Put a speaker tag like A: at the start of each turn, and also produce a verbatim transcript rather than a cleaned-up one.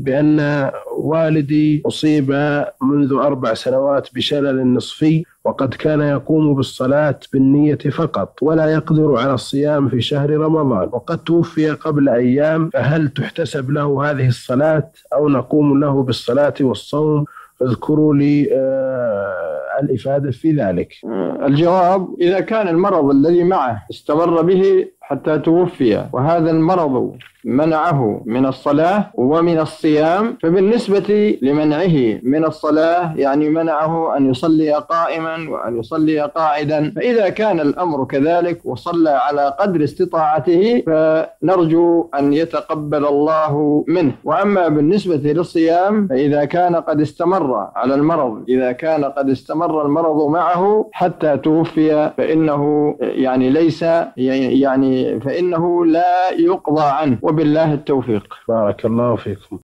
A: بأن والدي أصيب منذ أربع سنوات بشلل نصفي، وقد كان يقوم بالصلاة بالنية فقط ولا يقدر على الصيام في شهر رمضان، وقد توفي قبل أيام، فهل تحتسب له هذه الصلاة أو نقوم له بالصلاة والصوم؟ اذكروا لي آه الإفادة في ذلك.
B: الجواب: إذا كان المرض الذي معه استمر به حتى توفي، وهذا المرض منعه من الصلاة ومن الصيام، فبالنسبة لمنعه من الصلاة يعني منعه أن يصلي قائما وأن يصلي قاعدا، فإذا كان الأمر كذلك وصلى على قدر استطاعته فنرجو أن يتقبل الله منه. وأما بالنسبة للصيام فإذا كان قد استمر على المرض إذا كان قد استمر المرض معه حتى توفي فإنه يعني ليس يعني فإنه لا يقضى عنه، وبالله التوفيق.
A: بارك الله فيكم.